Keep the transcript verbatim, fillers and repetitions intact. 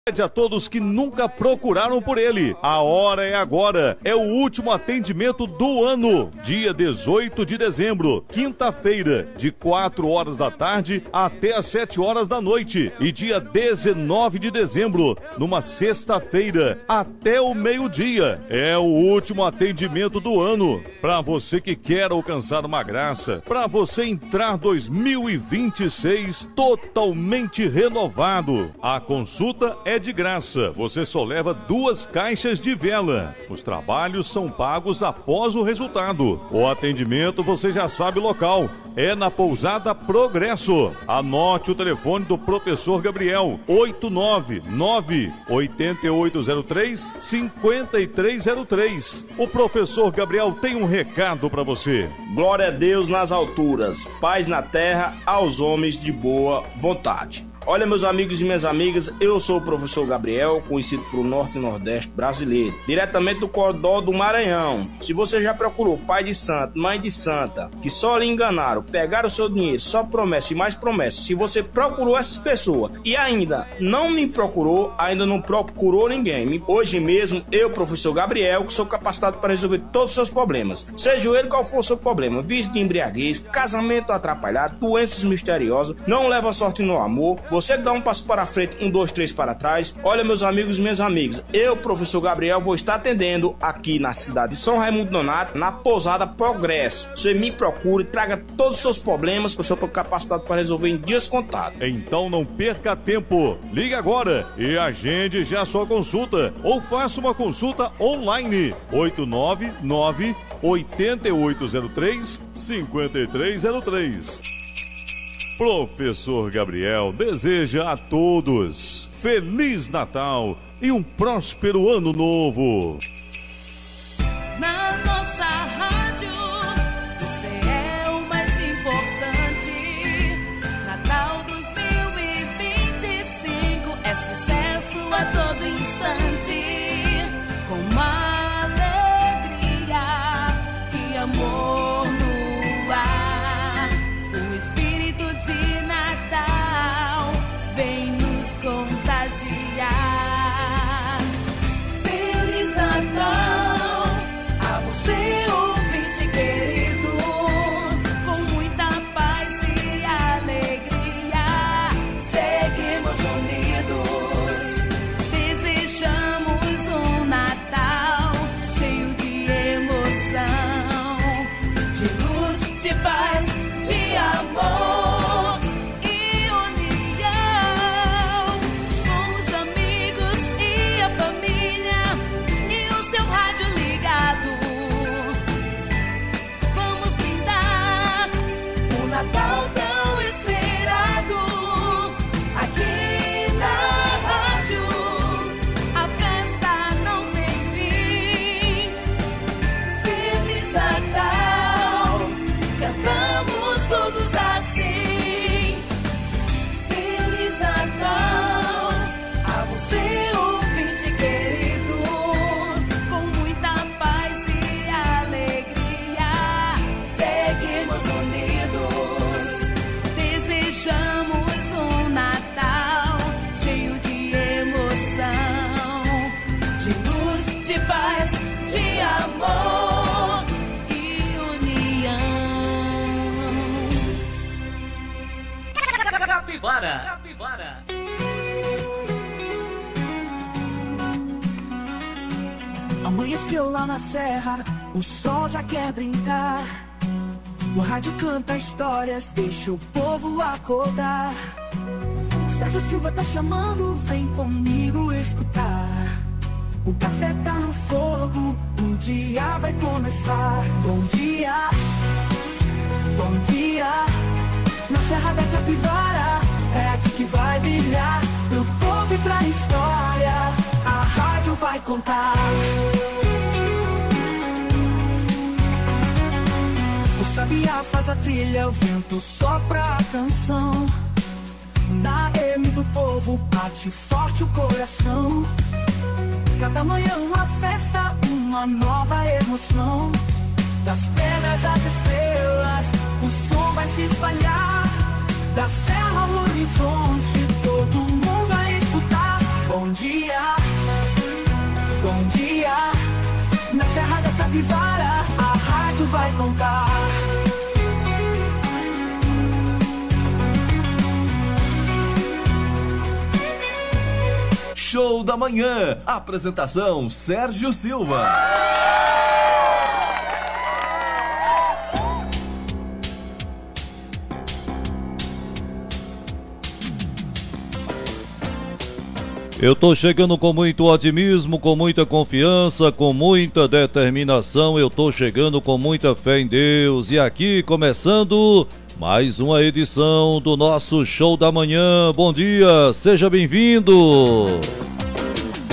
A todos que nunca procuraram por ele. A hora é agora. É o último atendimento do ano. Dia dezoito de dezembro, quinta-feira, de quatro horas da tarde até as sete horas da noite. E dia dezenove de dezembro, numa sexta-feira, até o meio-dia. É o último atendimento do ano. Para você que quer alcançar uma graça, para você entrar dois mil e vinte e seis totalmente renovado. A consulta é de graça, você só leva duas caixas de vela. Os trabalhos são pagos após o resultado. O atendimento você já sabe o local. É na Pousada Progresso. Anote o telefone do professor Gabriel: oito nove nove, oito oito zero três, cinco três zero três. O professor Gabriel tem um recado para você. Glória a Deus nas alturas, paz na terra aos homens de boa vontade. Olha, meus amigos e minhas amigas, eu sou o professor Gabriel, conhecido pelo Norte e Nordeste brasileiro, diretamente do Cordó do Maranhão. Se você já procurou pai de santo, mãe de santa, que só lhe enganaram, pegaram o seu dinheiro, só promessa e mais promessa, se você procurou essas pessoas e ainda não me procurou, ainda não procurou ninguém, hoje mesmo eu, professor Gabriel, que sou capacitado para resolver todos os seus problemas, seja ele qual for o seu problema: vício de embriaguez, casamento atrapalhado, doenças misteriosas, não leva sorte no amor, você que dá um passo para frente, um, dois, três para trás. Olha, meus amigos e minhas amigas, eu, professor Gabriel, vou estar atendendo aqui na cidade de São Raimundo Nonato, na Pousada Progresso. Você me procure, traga todos os seus problemas, que eu sou capacitado para resolver em dias contados. Então não perca tempo, ligue agora e agende já sua consulta, ou faça uma consulta online. oito nove nove, oito oito zero três, cinco três zero três. Professor Gabriel deseja a todos Feliz Natal e um próspero Ano Novo. Na nossa rádio, você é o mais importante. Natal dois mil e vinte e cinco é sucesso a todo instante. Com uma alegria e amor no ar, o espírito de Natal vem nos contagiar. Feliz Natal a você, ouvinte querido, com muita paz e alegria. Seguimos unidos, desejamos um Natal cheio de emoção, de luz, de paz, de amor. Natal tão esperado aqui na rádio, a festa não tem fim. Feliz Natal, cantamos todos assim. Feliz Natal a você, ouvinte querido, com muita paz e alegria. Seguimos unidos, desejamos um Natal cheio de emoção, de luz, de paz, de amor e união. Capivara, Capivara. Amanheceu lá na serra, o sol já quer brincar. O rádio canta histórias, deixa o povo acordar. Sérgio Silva tá chamando, vem comigo escutar. O café tá no fogo, o dia vai começar. Bom dia, bom dia. Na Serra da Capivara, é aqui que vai brilhar. Pro povo e pra história, a rádio vai contar. O sabiá faz a trilha, o vento sopra a canção. Na M do povo bate forte o coração. Cada manhã uma festa, uma nova emoção. Das pedras às estrelas, o som vai se espalhar. Da serra ao horizonte, todo mundo vai escutar. Bom dia, bom dia. Na Serra da Capivara, a rádio vai contar. Show da Manhã. Apresentação Sérgio Silva. Eu tô chegando com muito otimismo, com muita confiança, com muita determinação. Eu tô chegando com muita fé em Deus. E aqui começando mais uma edição do nosso Show da Manhã. Bom dia, seja bem-vindo.